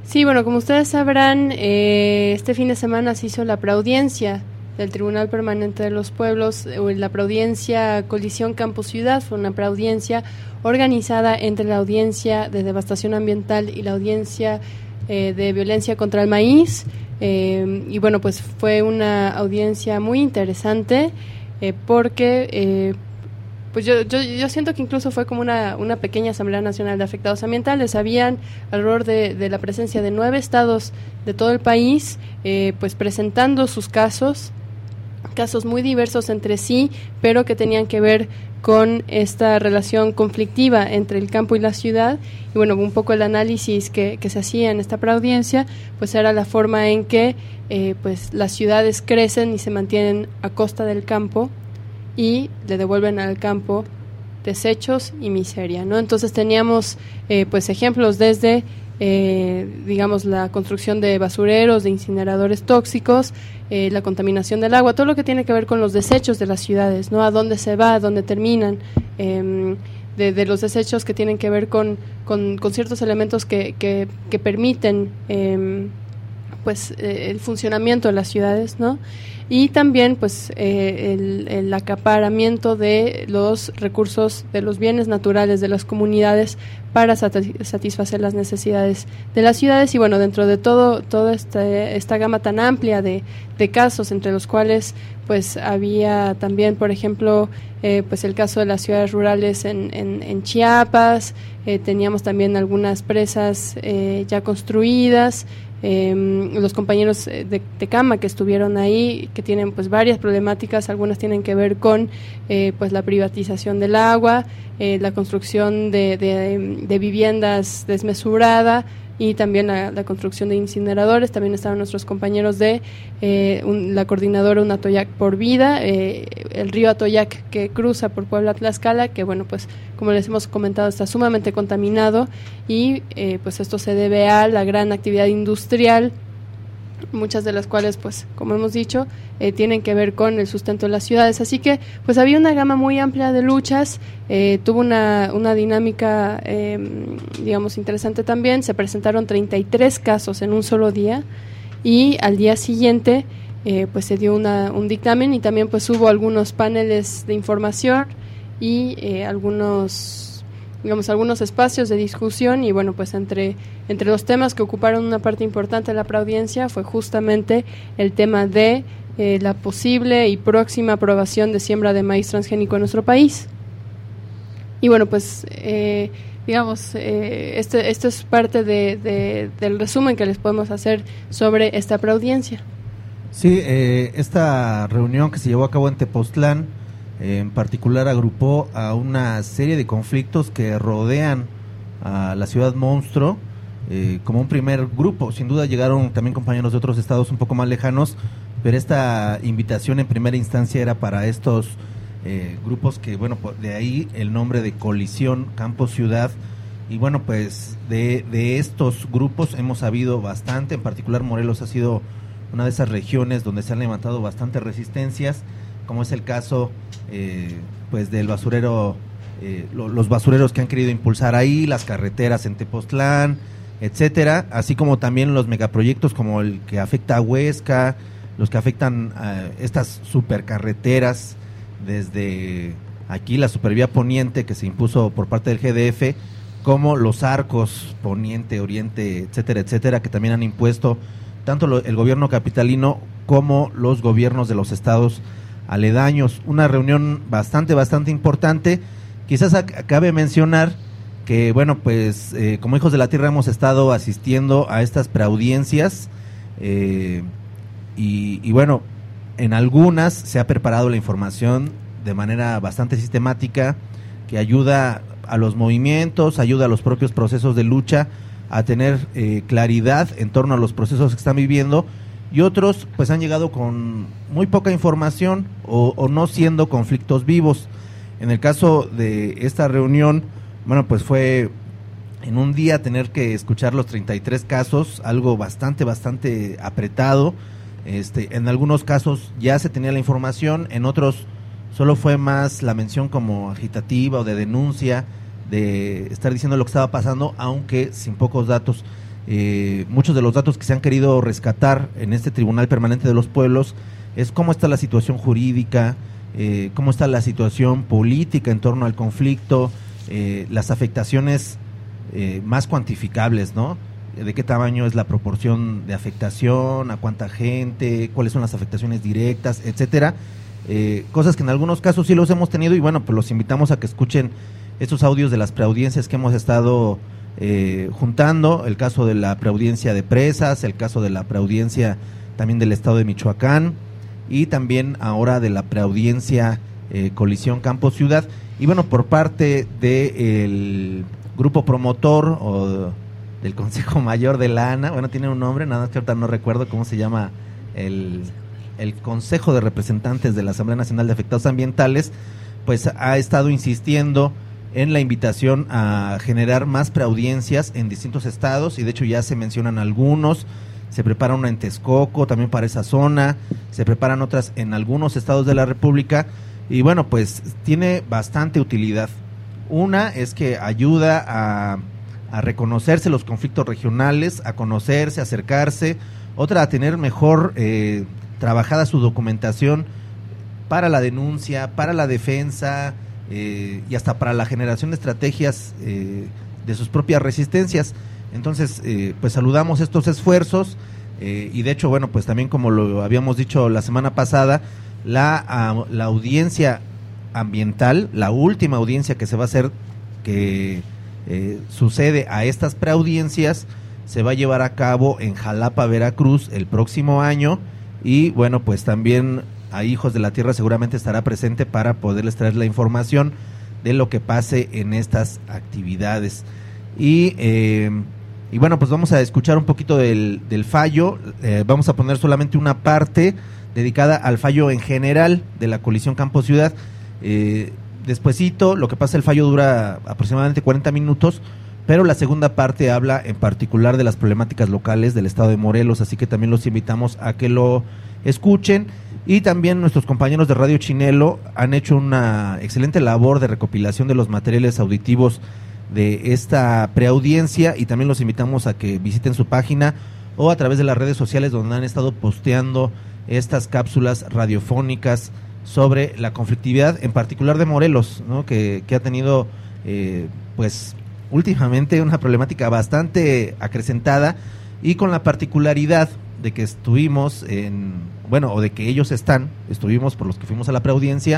Sí, bueno, como ustedes sabrán, este fin de semana se hizo la preaudiencia del Tribunal Permanente de los Pueblos, la preaudiencia Colisión Campo Ciudad. Fue una preaudiencia organizada entre la audiencia de devastación ambiental y la audiencia de violencia contra el maíz, y bueno, pues fue una audiencia muy interesante, porque pues yo siento que incluso fue como una pequeña Asamblea Nacional de Afectados Ambientales. Habían alrededor de la presencia de 9 estados de todo el país, pues presentando sus casos muy diversos entre sí, pero que tenían que ver con esta relación conflictiva entre el campo y la ciudad. Y bueno, un poco el análisis que se hacía en esta preaudiencia, pues era la forma en que pues las ciudades crecen y se mantienen a costa del campo y le devuelven al campo desechos y miseria, ¿no? Entonces teníamos pues ejemplos desde digamos la construcción de basureros, de incineradores tóxicos, la contaminación del agua, todo lo que tiene que ver con los desechos de las ciudades, ¿no? A dónde se va, a dónde terminan, de los desechos que tienen que ver con ciertos elementos que permiten pues el funcionamiento de las ciudades, ¿no? Y también pues el acaparamiento de los recursos, de los bienes naturales de las comunidades para satisfacer las necesidades de las ciudades. Y bueno, dentro de toda esta gama tan amplia de casos, entre los cuales pues había también, por ejemplo, pues el caso de las ciudades rurales en Chiapas, teníamos también algunas presas ya construidas, los compañeros de Tecama que estuvieron ahí, que tienen pues varias problemáticas. Algunas tienen que ver con pues la privatización del agua, la construcción de viviendas desmesurada, y también la construcción de incineradores. También estaban nuestros compañeros de la coordinadora Un Atoyac por Vida, el río Atoyac que cruza por Puebla Tlaxcala, que bueno, pues como les hemos comentado, está sumamente contaminado, y pues esto se debe a la gran actividad industrial, muchas de las cuales, pues como hemos dicho, tienen que ver con el sustento de las ciudades. Así que pues había una gama muy amplia de luchas, tuvo una dinámica digamos interesante también. Se presentaron 33 casos en un solo día, y al día siguiente pues se dio un dictamen, y también pues hubo algunos paneles de información y algunos espacios de discusión. Y bueno, pues entre los temas que ocuparon una parte importante de la preaudiencia fue justamente el tema de la posible y próxima aprobación de siembra de maíz transgénico en nuestro país. Y bueno, pues esto es parte del resumen que les podemos hacer sobre esta preaudiencia. Sí, esta reunión que se llevó a cabo en Tepoztlán en particular agrupó a una serie de conflictos que rodean a la ciudad monstruo, como un primer grupo. Sin duda llegaron también compañeros de otros estados un poco más lejanos, pero esta invitación en primera instancia era para estos grupos que, bueno, de ahí el nombre de Colisión Campo Ciudad. Y bueno, pues de estos grupos hemos sabido bastante. En particular Morelos ha sido una de esas regiones donde se han levantado bastantes resistencias, como es el caso pues del basurero, los basureros que han querido impulsar ahí, las carreteras en Tepoztlán, etcétera, así como también los megaproyectos como el que afecta a Huesca, los que afectan a estas supercarreteras desde aquí, la supervía poniente que se impuso por parte del GDF, como los arcos poniente, oriente, etcétera, etcétera, que también han impuesto tanto el gobierno capitalino como los gobiernos de los estados aledaños. Una reunión bastante importante. Quizás cabe mencionar que, bueno, pues como hijos de la tierra hemos estado asistiendo a estas preaudiencias, y bueno, en algunas se ha preparado la información de manera bastante sistemática, que ayuda a los movimientos, ayuda a los propios procesos de lucha a tener claridad en torno a los procesos que están viviendo, y otros pues han llegado con muy poca información o no siendo conflictos vivos. En el caso de esta reunión, bueno, pues fue en un día tener que escuchar los 33 casos, algo bastante apretado. En algunos casos ya se tenía la información, en otros solo fue más la mención como agitativa o de denuncia, de estar diciendo lo que estaba pasando, aunque sin pocos datos. muchos de los datos que se han querido rescatar en este Tribunal Permanente de los Pueblos es cómo está la situación jurídica, cómo está la situación política en torno al conflicto, las afectaciones más cuantificables, ¿no? De qué tamaño es la proporción de afectación, a cuánta gente, cuáles son las afectaciones directas, etcétera. Cosas que en algunos casos sí los hemos tenido y bueno, pues los invitamos a que escuchen estos audios de las preaudiencias que hemos estado juntando, el caso de la preaudiencia de Presas, el caso de la preaudiencia también del estado de Michoacán y también ahora de la preaudiencia Colisión Campo Ciudad. Y bueno, por parte del grupo promotor o del Consejo Mayor de la ANA, bueno, tiene un nombre, nada más que ahorita no recuerdo cómo se llama el Consejo de Representantes de la Asamblea Nacional de Afectados Ambientales, pues ha estado insistiendo en la invitación a generar más preaudiencias en distintos estados y de hecho ya se mencionan algunos, se prepara una en Texcoco también para esa zona, se preparan otras en algunos estados de la República y bueno, pues tiene bastante utilidad. Una es que ayuda a reconocerse los conflictos regionales, a conocerse, a acercarse, otra a tener mejor trabajada su documentación para la denuncia, para la defensa y hasta para la generación de estrategias de sus propias resistencias. Entonces, pues saludamos estos esfuerzos y de hecho, bueno, pues también como lo habíamos dicho la semana pasada, la audiencia ambiental, la última audiencia que se va a hacer, que sucede a estas preaudiencias, se va a llevar a cabo en Jalapa, Veracruz, el próximo año y bueno, pues también a Hijos de la Tierra seguramente estará presente para poderles traer la información de lo que pase en estas actividades. Y bueno, pues vamos a escuchar un poquito del fallo, vamos a poner solamente una parte dedicada al fallo en general de la Colisión Campo Ciudad. Despuesito, lo que pasa, el fallo dura aproximadamente 40 minutos, pero la segunda parte habla en particular de las problemáticas locales del estado de Morelos, así que también los invitamos a que lo escuchen. Y también nuestros compañeros de Radio Chinelo han hecho una excelente labor de recopilación de los materiales auditivos de esta preaudiencia y también los invitamos a que visiten su página o a través de las redes sociales donde han estado posteando estas cápsulas radiofónicas sobre la conflictividad, en particular de Morelos, ¿no? que ha tenido pues últimamente una problemática bastante acrecentada y con la particularidad de que estuvimos o de que ellos estuvimos por los que fuimos a la preaudiencia,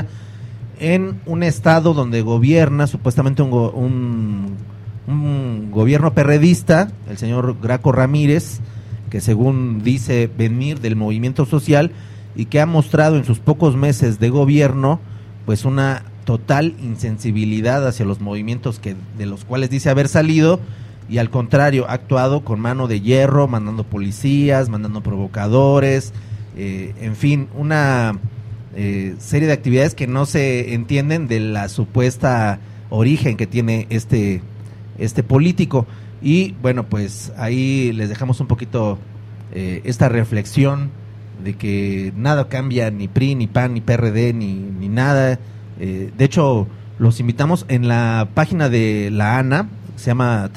en un estado donde gobierna supuestamente un gobierno perredista, el señor Graco Ramírez, que según dice venir del movimiento social y que ha mostrado en sus pocos meses de gobierno pues una total insensibilidad hacia los movimientos de los cuales dice haber salido y al contrario ha actuado con mano de hierro, mandando policías, mandando provocadores, en fin, una serie de actividades que no se entienden de la supuesta origen que tiene este político. Y bueno, pues ahí les dejamos un poquito esta reflexión de que nada cambia, ni PRI, ni PAN, ni PRD, ni nada. De hecho, los invitamos en la página de la ANA, se llama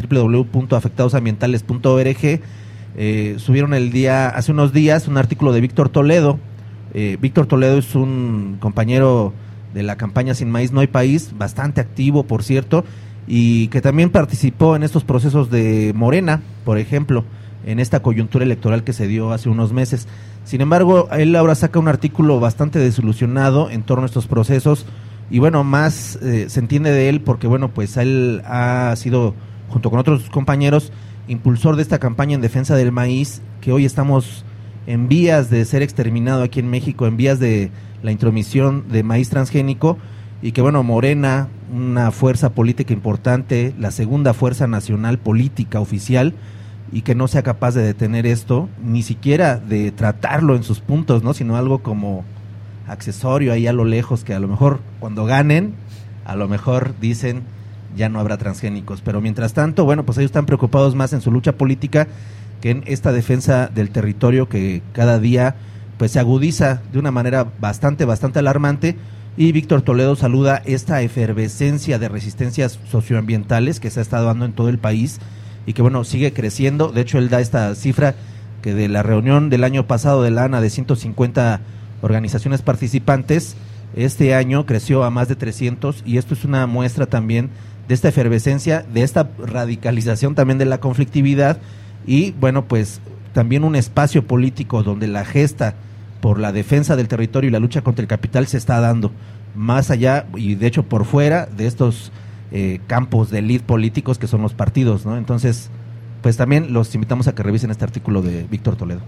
www.afectadosambientales.org. Subieron hace unos días un artículo de Víctor Toledo. Víctor Toledo es un compañero de la campaña Sin Maíz No Hay País, bastante activo, por cierto, y que también participó en estos procesos de Morena, por ejemplo, en esta coyuntura electoral que se dio hace unos meses. Sin embargo, él ahora saca un artículo bastante desilusionado en torno a estos procesos y bueno, más se entiende de él porque bueno, pues él ha sido, junto con otros compañeros, impulsor de esta campaña en defensa del maíz, que hoy estamos en vías de ser exterminado aquí en México, en vías de la intromisión de maíz transgénico, y que bueno, Morena, una fuerza política importante, la segunda fuerza nacional política oficial, y que no sea capaz de detener esto, ni siquiera de tratarlo en sus puntos, ¿no? Sino algo como accesorio ahí a lo lejos, que a lo mejor cuando ganen, a lo mejor dicen ya no habrá transgénicos, pero mientras tanto, bueno, pues ellos están preocupados más en su lucha política que en esta defensa del territorio que cada día pues se agudiza de una manera bastante alarmante. Y Víctor Toledo saluda esta efervescencia de resistencias socioambientales que se ha estado dando en todo el país y que bueno, sigue creciendo. De hecho, él da esta cifra que de la reunión del año pasado de la ANA de 150 organizaciones participantes, este año creció a más de 300, y esto es una muestra también de esta efervescencia, de esta radicalización también de la conflictividad, y bueno, pues también un espacio político donde la gesta por la defensa del territorio y la lucha contra el capital se está dando más allá y de hecho por fuera de estos campos de élite políticos que son los partidos, ¿no? Entonces, pues también los invitamos a que revisen este artículo de Víctor Toledo.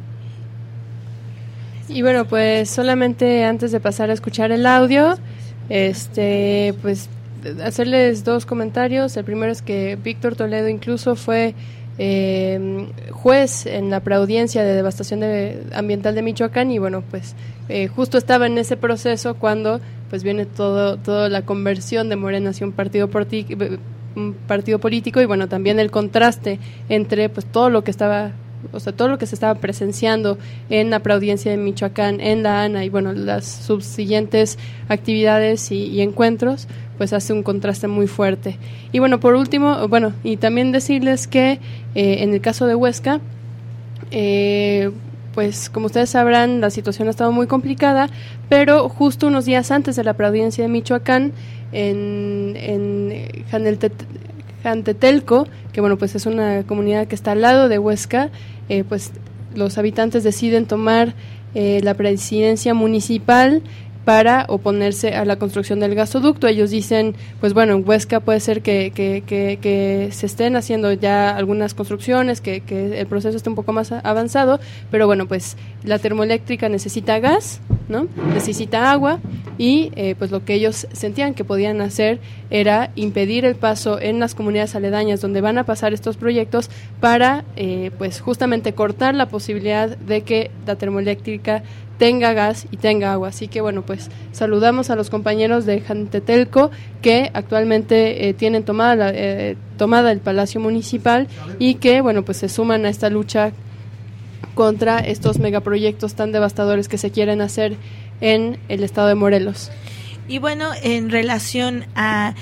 Y bueno, pues solamente antes de pasar a escuchar el audio, pues hacerles dos comentarios. El primero es que Víctor Toledo incluso fue juez en la preaudiencia de devastación ambiental de Michoacán, y bueno, pues justo estaba en ese proceso cuando pues viene toda la conversión de Morena hacia un partido político, y bueno, también el contraste entre pues todo lo que se estaba presenciando en la preaudiencia de Michoacán, en la ANA, y bueno, las subsiguientes actividades y encuentros, pues hace un contraste muy fuerte. Y bueno, por último, bueno, y también decirles que en el caso de Huesca, pues como ustedes sabrán, la situación ha estado muy complicada, pero justo unos días antes de la preaudiencia de Michoacán, en Jantetelco, que bueno, pues es una comunidad que está al lado de Huesca, pues los habitantes deciden tomar la presidencia municipal para oponerse a la construcción del gasoducto. Ellos dicen, pues bueno, en Huesca puede ser que se estén haciendo ya algunas construcciones, que el proceso esté un poco más avanzado, pero bueno, pues la termoeléctrica necesita gas, ¿no? Necesita agua, y pues lo que ellos sentían que podían hacer era impedir el paso en las comunidades aledañas donde van a pasar estos proyectos para pues justamente cortar la posibilidad de que la termoeléctrica tenga gas y tenga agua. Así que bueno, pues saludamos a los compañeros de Jantetelco que actualmente tienen tomada el Palacio Municipal, y que bueno, pues se suman a esta lucha contra estos megaproyectos tan devastadores que se quieren hacer en el estado de Morelos. Y bueno, en relación a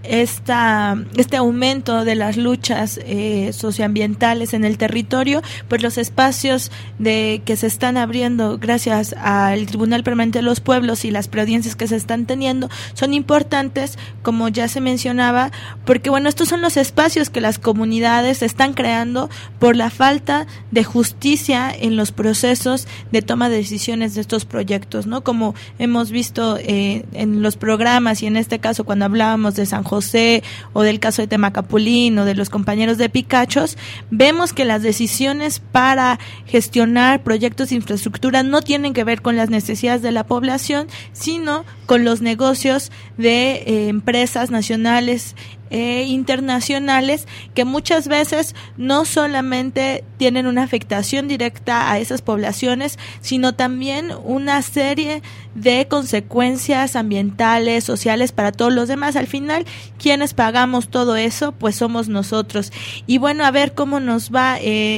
este aumento de las luchas socioambientales en el territorio, pues los espacios que se están abriendo gracias al Tribunal Permanente de los Pueblos y las preaudiencias que se están teniendo son importantes, como ya se mencionaba, porque bueno, estos son los espacios que las comunidades están creando por la falta de justicia en los procesos de toma de decisiones de estos proyectos, ¿no? Como hemos visto en los programas, y en este caso cuando hablábamos de San José, o del caso de Temacapulín, o de los compañeros de Picachos, vemos que las decisiones para gestionar proyectos de infraestructura no tienen que ver con las necesidades de la población, sino con los negocios de empresas nacionales internacionales, que muchas veces no solamente tienen una afectación directa a esas poblaciones, sino también una serie de consecuencias ambientales, sociales para todos los demás. Al final, quienes pagamos todo eso, pues somos nosotros. Y bueno, a ver cómo nos va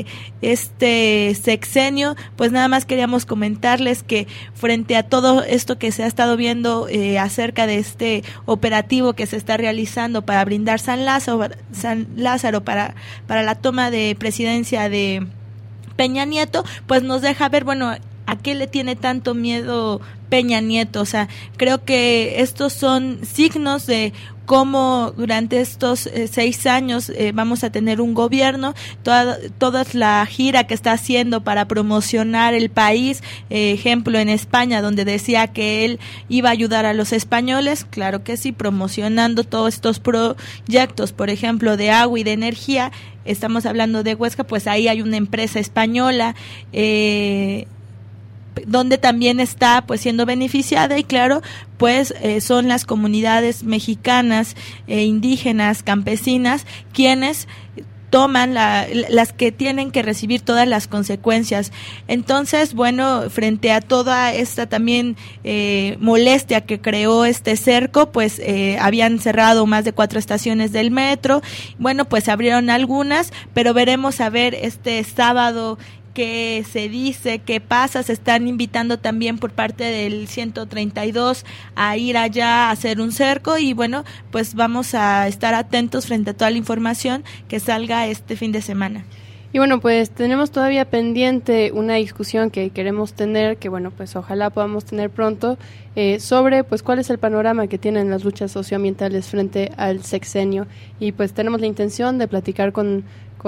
este sexenio. Pues nada más queríamos comentarles que frente a todo esto que se ha estado viendo acerca de este operativo que se está realizando para brindar San Lázaro para la toma de presidencia de Peña Nieto, pues nos deja ver, bueno, ¿a qué le tiene tanto miedo Peña Nieto? O sea, creo que estos son signos de cómo durante estos 6 años vamos a tener un gobierno, toda la gira que está haciendo para promocionar el país, ejemplo en España, donde decía que él iba a ayudar a los españoles, claro que sí, promocionando todos estos proyectos, por ejemplo, de agua y de energía. Estamos hablando de Huesca, pues ahí hay una empresa española donde también está pues siendo beneficiada, y claro, pues son las comunidades mexicanas, indígenas, campesinas, quienes toman las que tienen que recibir todas las consecuencias. Entonces, bueno, frente a toda esta también molestia que creó este cerco, pues habían cerrado más de 4 estaciones del metro. Bueno, pues abrieron algunas, pero veremos a ver este sábado qué se dice, qué pasa. Se están invitando también por parte del 132 a ir allá a hacer un cerco, y bueno, pues vamos a estar atentos frente a toda la información que salga este fin de semana. Y bueno, pues tenemos todavía pendiente una discusión que queremos tener, que bueno, pues ojalá podamos tener pronto, sobre pues cuál es el panorama que tienen las luchas socioambientales frente al sexenio. Y pues tenemos la intención de platicar con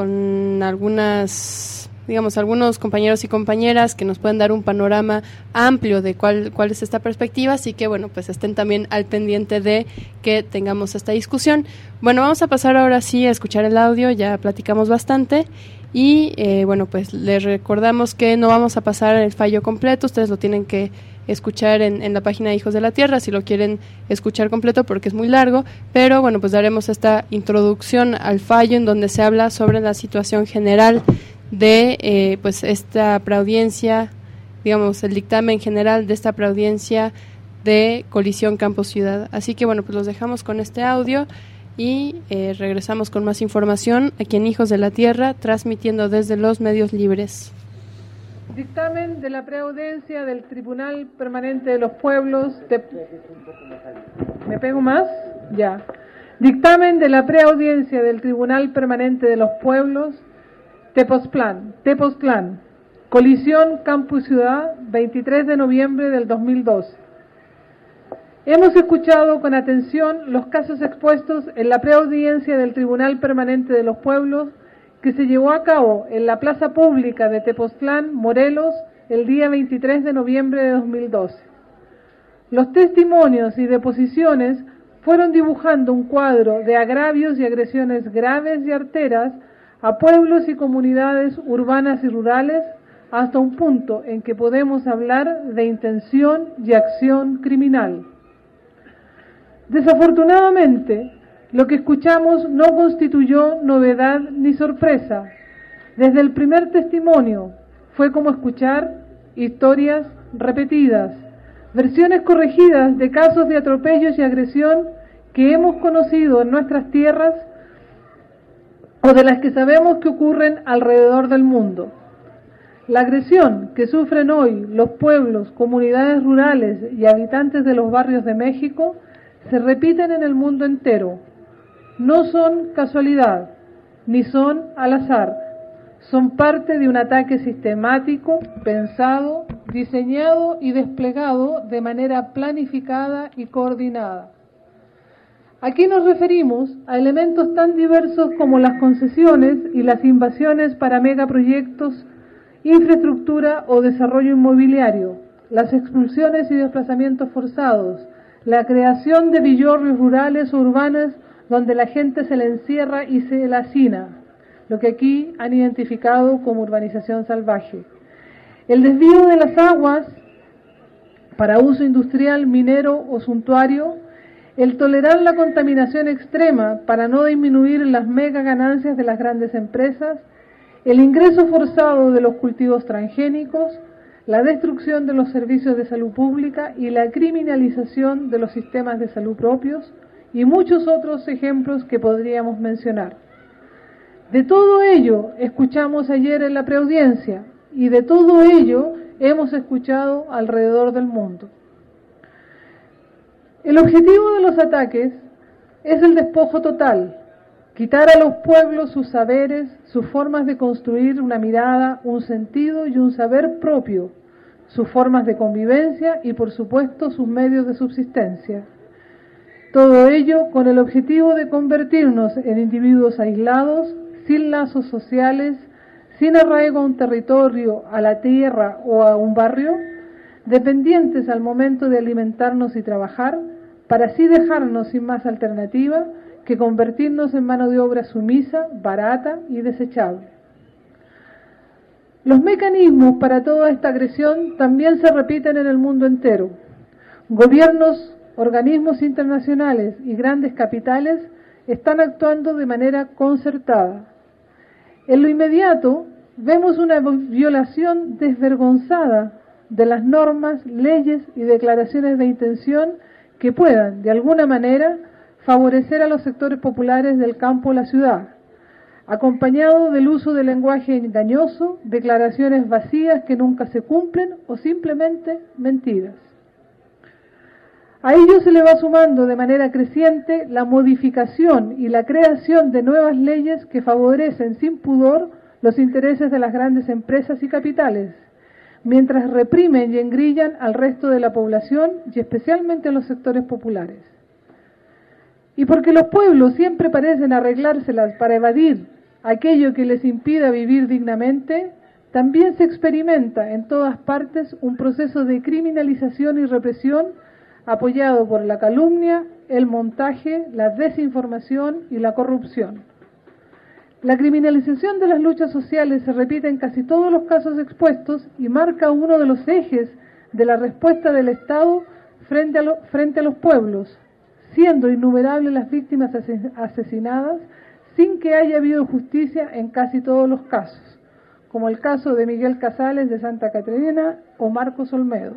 algunos compañeros y compañeras que nos pueden dar un panorama amplio de cuál es esta perspectiva, así que bueno, pues estén también al pendiente de que tengamos esta discusión. Bueno, vamos a pasar ahora sí a escuchar el audio, ya platicamos bastante. Y bueno, pues les recordamos que no vamos a pasar el fallo completo, ustedes lo tienen que escuchar en la página de Hijos de la Tierra si lo quieren escuchar completo, porque es muy largo, pero bueno, pues daremos esta introducción al fallo en donde se habla sobre la situación general de pues esta preaudiencia, digamos el dictamen general de esta preaudiencia de Colisión Campus Ciudad. Así que bueno, pues los dejamos con este audio y regresamos con más información aquí en Hijos de la Tierra, transmitiendo desde los medios libres. Dictamen de la preaudiencia del Tribunal Permanente de los Pueblos de... ¿Me pego más? Ya. Dictamen de la preaudiencia del Tribunal Permanente de los Pueblos Tepoztlán, Colisión Campus Ciudad, 23 de noviembre del 2012. Hemos escuchado con atención los casos expuestos en la preaudiencia del Tribunal Permanente de los Pueblos que se llevó a cabo en la plaza pública de Tepoztlán, Morelos, el día 23 de noviembre de 2012. Los testimonios y deposiciones fueron dibujando un cuadro de agravios y agresiones graves y arteras a pueblos y comunidades urbanas y rurales, hasta un punto en que podemos hablar de intención y acción criminal. Desafortunadamente, lo que escuchamos no constituyó novedad ni sorpresa. Desde el primer testimonio fue como escuchar historias repetidas, versiones corregidas de casos de atropellos y agresión que hemos conocido en nuestras tierras o de las que sabemos que ocurren alrededor del mundo. La agresión que sufren hoy los pueblos, comunidades rurales y habitantes de los barrios de México se repiten en el mundo entero. No son casualidad, ni son al azar. Son parte de un ataque sistemático, pensado, diseñado y desplegado de manera planificada y coordinada. Aquí nos referimos a elementos tan diversos como las concesiones y las invasiones para megaproyectos, infraestructura o desarrollo inmobiliario, las expulsiones y desplazamientos forzados, la creación de villorrios rurales o urbanas donde la gente se le encierra y se la hacina, lo que aquí han identificado como urbanización salvaje. El desvío de las aguas para uso industrial, minero o suntuario, el tolerar la contaminación extrema para no disminuir las mega ganancias de las grandes empresas, el ingreso forzado de los cultivos transgénicos, la destrucción de los servicios de salud pública y la criminalización de los sistemas de salud propios, y muchos otros ejemplos que podríamos mencionar. De todo ello escuchamos ayer en la preaudiencia, y de todo ello hemos escuchado alrededor del mundo. El objetivo de los ataques es el despojo total, quitar a los pueblos sus saberes, sus formas de construir una mirada, un sentido y un saber propio, sus formas de convivencia y, por supuesto, sus medios de subsistencia. Todo ello con el objetivo de convertirnos en individuos aislados, sin lazos sociales, sin arraigo a un territorio, a la tierra o a un barrio, dependientes al momento de alimentarnos y trabajar, para así dejarnos sin más alternativa que convertirnos en mano de obra sumisa, barata y desechable. Los mecanismos para toda esta agresión también se repiten en el mundo entero. Gobiernos, organismos internacionales y grandes capitales están actuando de manera concertada. En lo inmediato, vemos una violación desvergonzada de las normas, leyes y declaraciones de intención que puedan, de alguna manera, favorecer a los sectores populares del campo o la ciudad, acompañado del uso de lenguaje engañoso, declaraciones vacías que nunca se cumplen o simplemente mentiras. A ello se le va sumando de manera creciente la modificación y la creación de nuevas leyes que favorecen sin pudor los intereses de las grandes empresas y capitales, mientras reprimen y engrillan al resto de la población y especialmente a los sectores populares. Y porque los pueblos siempre parecen arreglárselas para evadir aquello que les impida vivir dignamente, también se experimenta en todas partes un proceso de criminalización y represión apoyado por la calumnia, el montaje, la desinformación y la corrupción. La criminalización de las luchas sociales se repite en casi todos los casos expuestos y marca uno de los ejes de la respuesta del Estado frente a los pueblos, siendo innumerables las víctimas asesinadas sin que haya habido justicia en casi todos los casos, como el caso de Miguel Casales de Santa Catarina o Marcos Olmedo.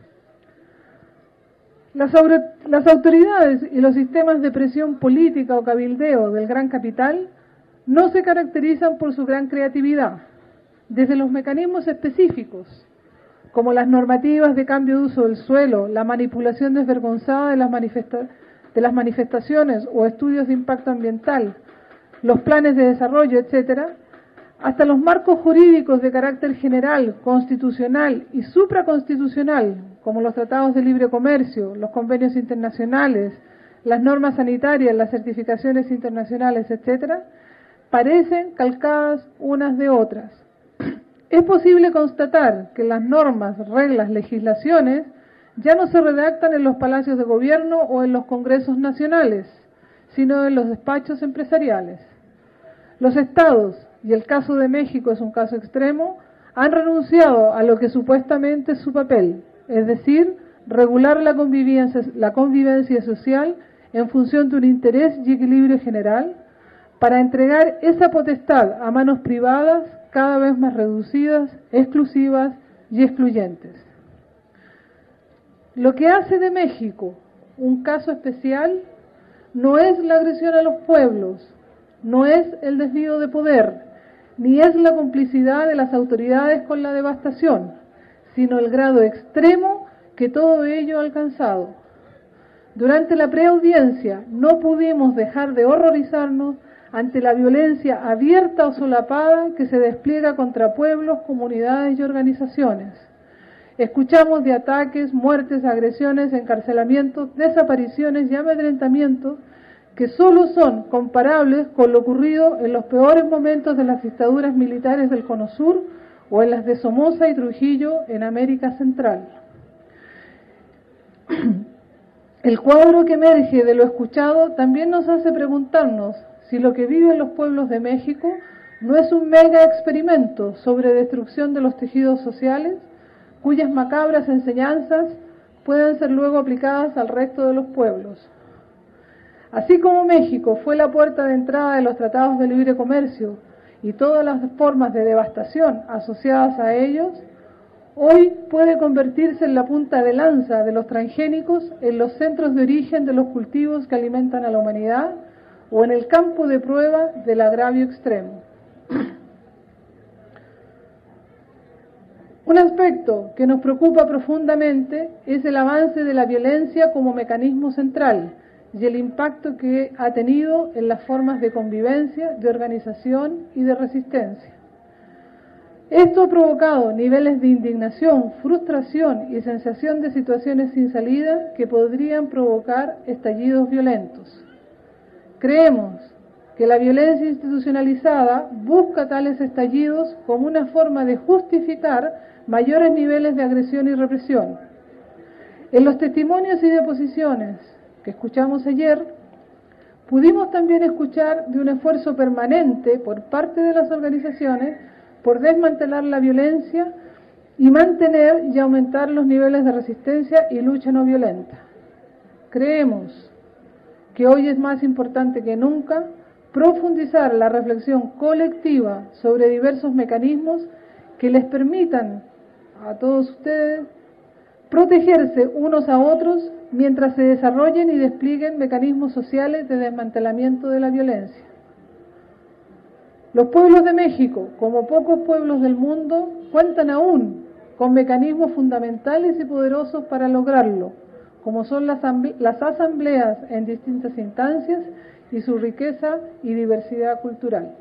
Las autoridades y los sistemas de presión política o cabildeo del gran capital no se caracterizan por su gran creatividad, desde los mecanismos específicos, como las normativas de cambio de uso del suelo, la manipulación desvergonzada de las manifestaciones o estudios de impacto ambiental, los planes de desarrollo, etcétera, hasta los marcos jurídicos de carácter general, constitucional y supraconstitucional, como los tratados de libre comercio, los convenios internacionales, las normas sanitarias, las certificaciones internacionales, etcétera, parecen calcadas unas de otras. Es posible constatar que las normas, reglas, legislaciones ya no se redactan en los palacios de gobierno o en los congresos nacionales, sino en los despachos empresariales. Los estados, y el caso de México es un caso extremo, han renunciado a lo que supuestamente es su papel, es decir, regular la convivencia social en función de un interés y equilibrio general, para entregar esa potestad a manos privadas cada vez más reducidas, exclusivas y excluyentes. Lo que hace de México un caso especial no es la agresión a los pueblos, no es el desvío de poder, ni es la complicidad de las autoridades con la devastación, sino el grado extremo que todo ello ha alcanzado. Durante la preaudiencia no pudimos dejar de horrorizarnos ante la violencia abierta o solapada que se despliega contra pueblos, comunidades y organizaciones. Escuchamos de ataques, muertes, agresiones, encarcelamientos, desapariciones y amedrentamientos que solo son comparables con lo ocurrido en los peores momentos de las dictaduras militares del Cono Sur o en las de Somoza y Trujillo en América Central. El cuadro que emerge de lo escuchado también nos hace preguntarnos si lo que viven los pueblos de México no es un mega experimento sobre destrucción de los tejidos sociales, cuyas macabras enseñanzas pueden ser luego aplicadas al resto de los pueblos. Así como México fue la puerta de entrada de los tratados de libre comercio y todas las formas de devastación asociadas a ellos, hoy puede convertirse en la punta de lanza de los transgénicos en los centros de origen de los cultivos que alimentan a la humanidad o en el campo de prueba del agravio extremo. Un aspecto que nos preocupa profundamente es el avance de la violencia como mecanismo central y el impacto que ha tenido en las formas de convivencia, de organización y de resistencia. Esto ha provocado niveles de indignación, frustración y sensación de situaciones sin salida que podrían provocar estallidos violentos. Creemos que la violencia institucionalizada busca tales estallidos como una forma de justificar mayores niveles de agresión y represión. En los testimonios y deposiciones que escuchamos ayer, pudimos también escuchar de un esfuerzo permanente por parte de las organizaciones por desmantelar la violencia y mantener y aumentar los niveles de resistencia y lucha no violenta. Creemos que hoy es más importante que nunca profundizar la reflexión colectiva sobre diversos mecanismos que les permitan a todos ustedes protegerse unos a otros mientras se desarrollen y desplieguen mecanismos sociales de desmantelamiento de la violencia. Los pueblos de México, como pocos pueblos del mundo, cuentan aún con mecanismos fundamentales y poderosos para lograrlo, como son las asambleas en distintas instancias y su riqueza y diversidad cultural.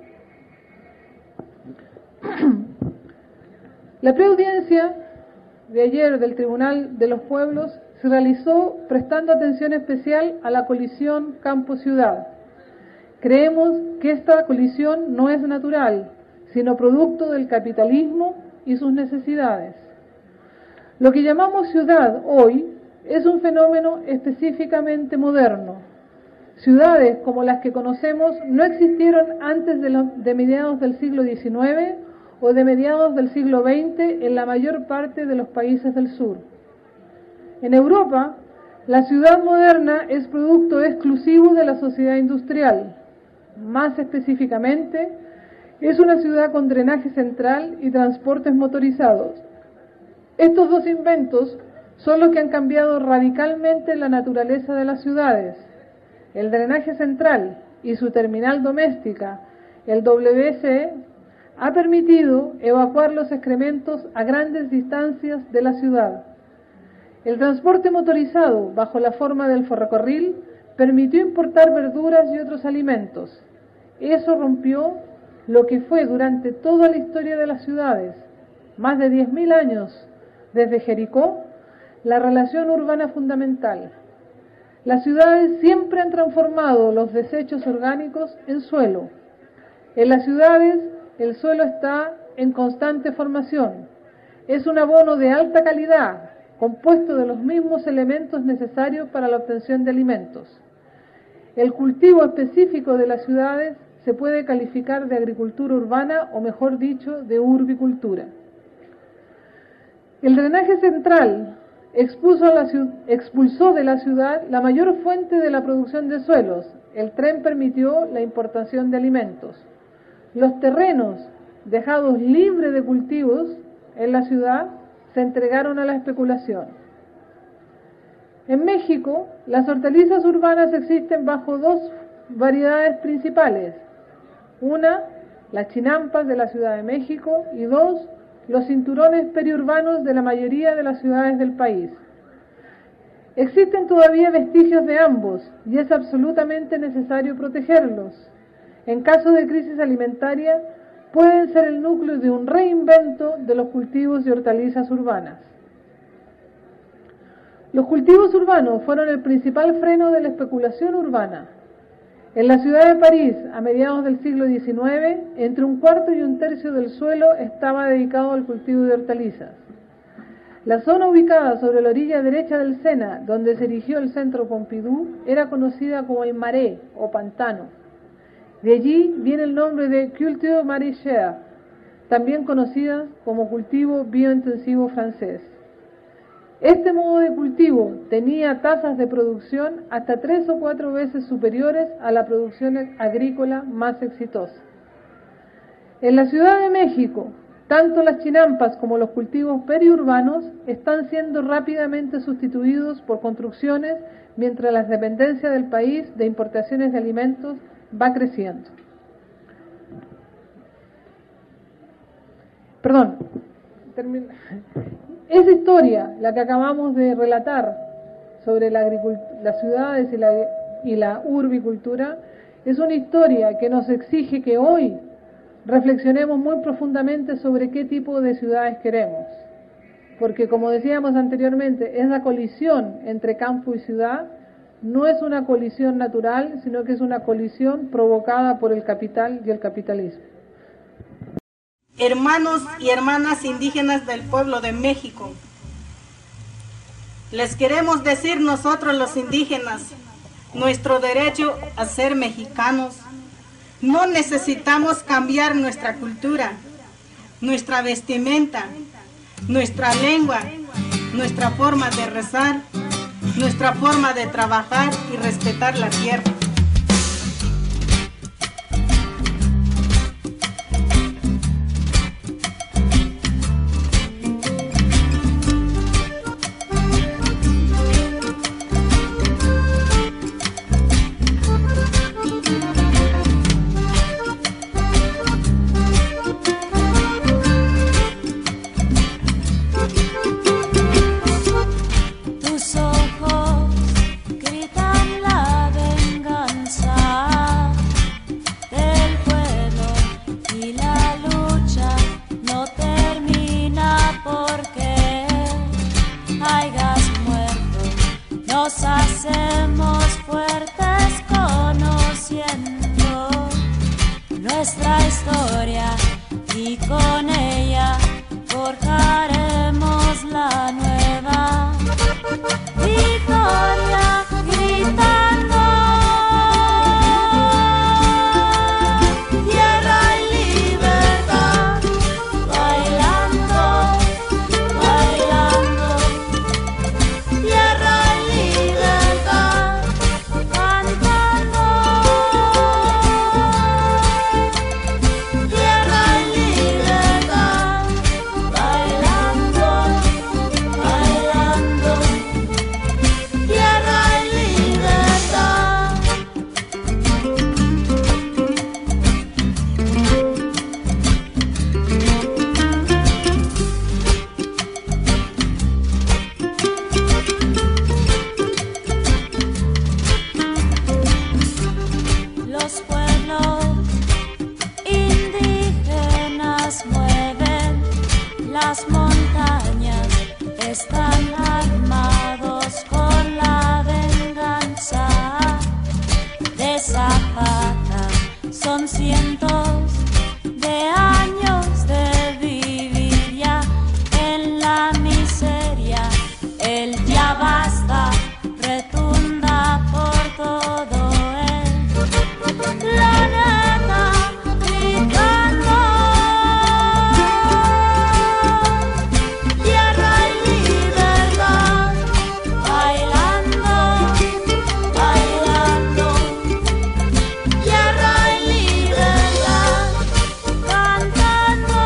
La preaudiencia de ayer del Tribunal de los Pueblos se realizó prestando atención especial a la colisión campo-ciudad. Creemos que esta colisión no es natural, sino producto del capitalismo y sus necesidades. Lo que llamamos ciudad hoy es un fenómeno específicamente moderno. Ciudades como las que conocemos no existieron antes de mediados del siglo XIX o de mediados del siglo XX en la mayor parte de los países del sur. En Europa, la ciudad moderna es producto exclusivo de la sociedad industrial. Más específicamente, es una ciudad con drenaje central y transportes motorizados. Estos dos inventos son los que han cambiado radicalmente la naturaleza de las ciudades. El drenaje central y su terminal doméstica, el WC, ha permitido evacuar los excrementos a grandes distancias de la ciudad. El transporte motorizado, bajo la forma del ferrocarril, permitió importar verduras y otros alimentos. Eso rompió lo que fue durante toda la historia de las ciudades, más de 10.000 años desde Jericó, la relación urbana fundamental. Las ciudades siempre han transformado los desechos orgánicos en suelo. En las ciudades el suelo está en constante formación. Es un abono de alta calidad, compuesto de los mismos elementos necesarios para la obtención de alimentos. El cultivo específico de las ciudades se puede calificar de agricultura urbana o, mejor dicho, de urbicultura. El drenaje central expulsó de la ciudad la mayor fuente de la producción de suelos. El tren permitió la importación de alimentos. Los terrenos dejados libres de cultivos en la ciudad se entregaron a la especulación. En México, las hortalizas urbanas existen bajo dos variedades principales. Una, las chinampas de la Ciudad de México, y dos, los cinturones periurbanos de la mayoría de las ciudades del país. Existen todavía vestigios de ambos y es absolutamente necesario protegerlos. En caso de crisis alimentaria, pueden ser el núcleo de un reinvento de los cultivos de hortalizas urbanas. Los cultivos urbanos fueron el principal freno de la especulación urbana. En la ciudad de París, a mediados del siglo XIX, entre un cuarto y un tercio del suelo estaba dedicado al cultivo de hortalizas. La zona ubicada sobre la orilla derecha del Sena, donde se erigió el Centro Pompidou, era conocida como el Marais o pantano. De allí viene el nombre de culture maraîchère, también conocida como cultivo biointensivo francés. Este modo de cultivo tenía tasas de producción hasta 3 o 4 veces superiores a la producción agrícola más exitosa. En la Ciudad de México, tanto las chinampas como los cultivos periurbanos están siendo rápidamente sustituidos por construcciones, mientras la dependencia del país de importaciones de alimentos va creciendo. Esa historia, la que acabamos de relatar sobre las ciudades y la urbicultura, es una historia que nos exige que hoy reflexionemos muy profundamente sobre qué tipo de ciudades queremos. Porque, como decíamos anteriormente, esa colisión entre campo y ciudad no es una colisión natural, sino que es una colisión provocada por el capital y el capitalismo. Hermanos y hermanas indígenas del pueblo de México, les queremos decir nosotros los indígenas, nuestro derecho a ser mexicanos. No necesitamos cambiar nuestra cultura, nuestra vestimenta, nuestra lengua, nuestra forma de rezar, nuestra forma de trabajar y respetar la tierra. las montañas están armados con la venganza de Zapata. Son cientos de años de vivir ya en la miseria. El ya basta retunda por todo el planeta gritando. Tierra y libertad, bailando, bailando. Tierra y libertad, cantando.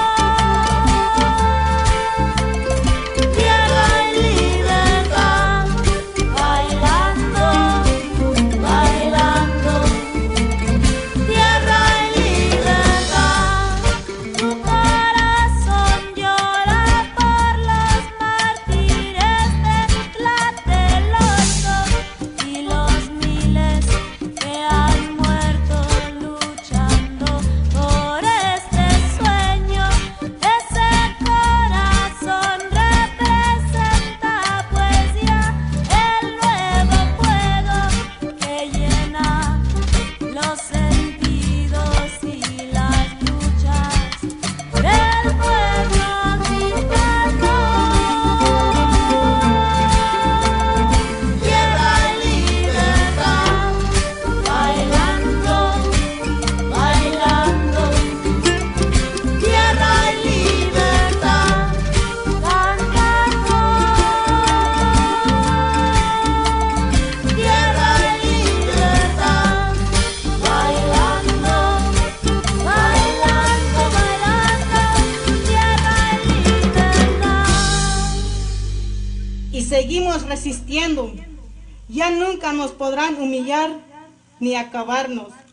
Tierra y libertad, bailando, bailando. Tierra y libertad, tu corazón llora por los mártires de Tlatelolco y los miles que han muerto luchando por este sueño. Ese corazón representa pues ya el nuevo fuego que llena los sentidos y las luchas del pueblo gitano. Tierra y libertad, bailando, bailando. Tierra y libertad, cantando. Tierra y libertad, bailando, bailando, bailando. Tierra y libertad. Y seguimos resistiendo. Ya nunca nos podrán humillar ni acabarnos.